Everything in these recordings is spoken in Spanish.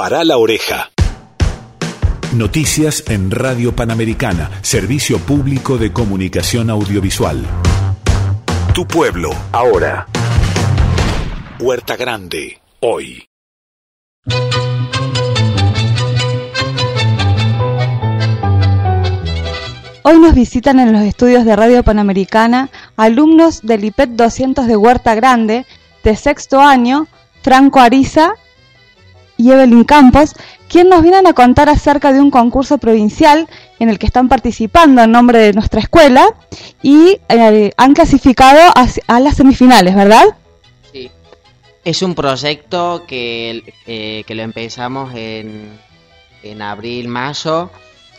Pará la oreja. Noticias en Radio Panamericana, servicio público de comunicación audiovisual. Tu pueblo, ahora. Huerta Grande, hoy. Hoy nos visitan en los estudios de Radio Panamericana alumnos del IPET 200 de Huerta Grande, de sexto año, Franco Ariza y Evelyn Campos, quien nos vienen a contar acerca de un concurso provincial en el que están participando en nombre de nuestra escuela y han clasificado a las semifinales, ¿verdad? Sí, es un proyecto que lo empezamos en abril, mayo.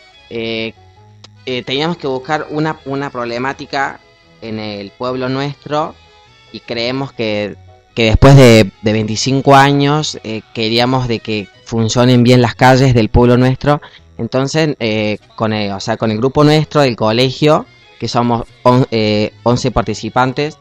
Teníamos que buscar una problemática en el pueblo nuestro y creemos que después de 25 años queríamos de que funcionen bien las calles del pueblo nuestro. Entonces con el grupo nuestro del colegio, que somos 11 participantes,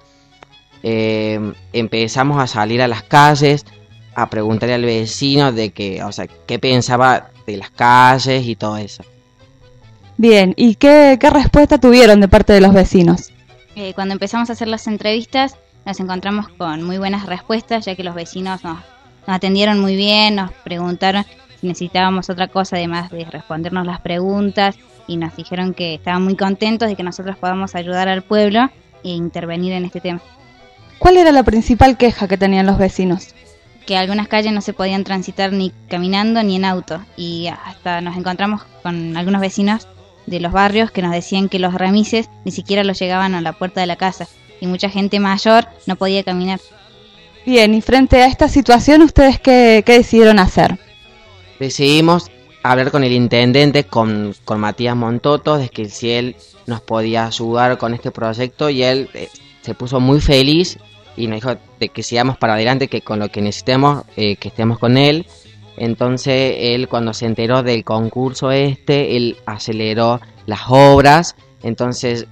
empezamos a salir a las calles a preguntarle al vecino de qué pensaba de las calles y todo eso. Bien, ¿y qué respuesta tuvieron de parte de los vecinos? Cuando empezamos a hacer las entrevistas nos encontramos con muy buenas respuestas, ya que los vecinos nos atendieron muy bien, nos preguntaron si necesitábamos otra cosa además de respondernos las preguntas y nos dijeron que estaban muy contentos de que nosotros podamos ayudar al pueblo e intervenir en este tema. ¿Cuál era la principal queja que tenían los vecinos? Que algunas calles no se podían transitar ni caminando ni en auto, y hasta nos encontramos con algunos vecinos de los barrios que nos decían que los remises ni siquiera los llegaban a la puerta de la casa y mucha gente mayor no podía caminar. Bien, y frente a esta situación, ¿ustedes qué decidieron hacer? Decidimos hablar con el intendente, con Matías Montoto, de que si él nos podía ayudar con este proyecto, y él se puso muy feliz y nos dijo de que sigamos para adelante, que con lo que necesitemos, que estemos con él. Entonces él, cuando se enteró del concurso él aceleró las obras. Entonces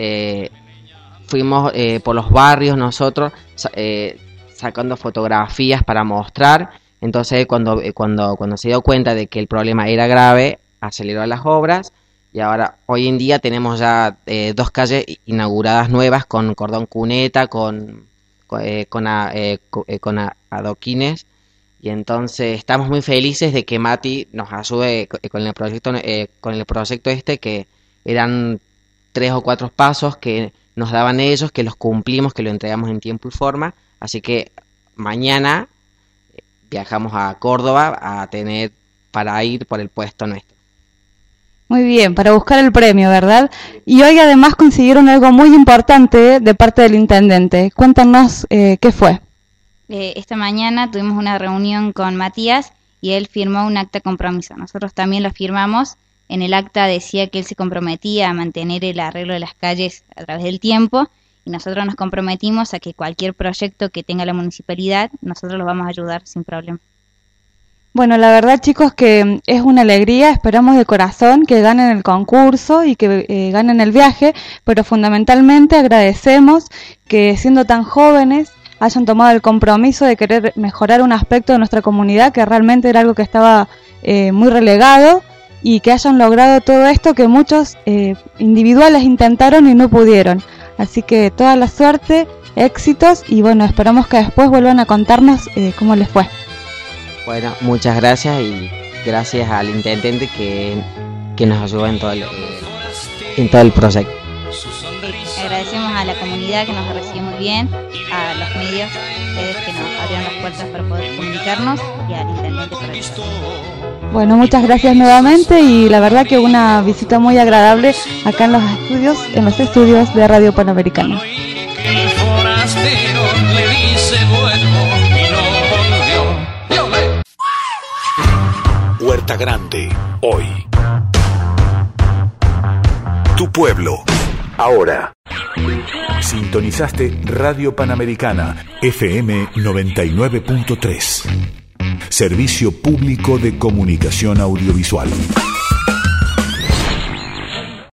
fuimos por los barrios nosotros sacando fotografías para mostrar. Entonces cuando se dio cuenta de que el problema era grave, aceleró las obras, y ahora hoy en día tenemos ya 2 calles inauguradas nuevas con cordón cuneta, con adoquines. Y entonces estamos muy felices de que Mati nos ayude con el proyecto que eran 3 o 4 pasos que nos daban ellos, que los cumplimos, que lo entregamos en tiempo y forma. Así que mañana viajamos a Córdoba para ir por el puesto nuestro. Muy bien, para buscar el premio, ¿verdad? Y hoy además consiguieron algo muy importante de parte del intendente. Cuéntanos qué fue. Esta mañana tuvimos una reunión con Matías y él firmó un acta de compromiso. Nosotros también lo firmamos. En el acta decía que él se comprometía a mantener el arreglo de las calles a través del tiempo, y nosotros nos comprometimos a que cualquier proyecto que tenga la municipalidad, nosotros los vamos a ayudar sin problema. Bueno, la verdad, chicos, que es una alegría. Esperamos de corazón que ganen el concurso y que ganen el viaje, pero fundamentalmente agradecemos que, siendo tan jóvenes, hayan tomado el compromiso de querer mejorar un aspecto de nuestra comunidad que realmente era algo que estaba muy relegado, y que hayan logrado todo esto que muchos individuales intentaron y no pudieron. Así que toda la suerte, éxitos, y bueno, esperamos que después vuelvan a contarnos cómo les fue. Bueno, muchas gracias, y gracias al intendente que nos ayudó en todo el proyecto. Agradecemos a la comunidad que nos recibió muy bien, a los medios, ustedes que nos abrieron las puertas para poder comunicarnos, y al intendente por eso. Bueno, muchas gracias nuevamente, y la verdad que una visita muy agradable acá en los estudios de Radio Panamericana. El forastero le dice vuelvo y no volvió. Huerta Grande, hoy. Tu pueblo, ahora. Sintonizaste Radio Panamericana, FM 99.3. Servicio público de comunicación audiovisual.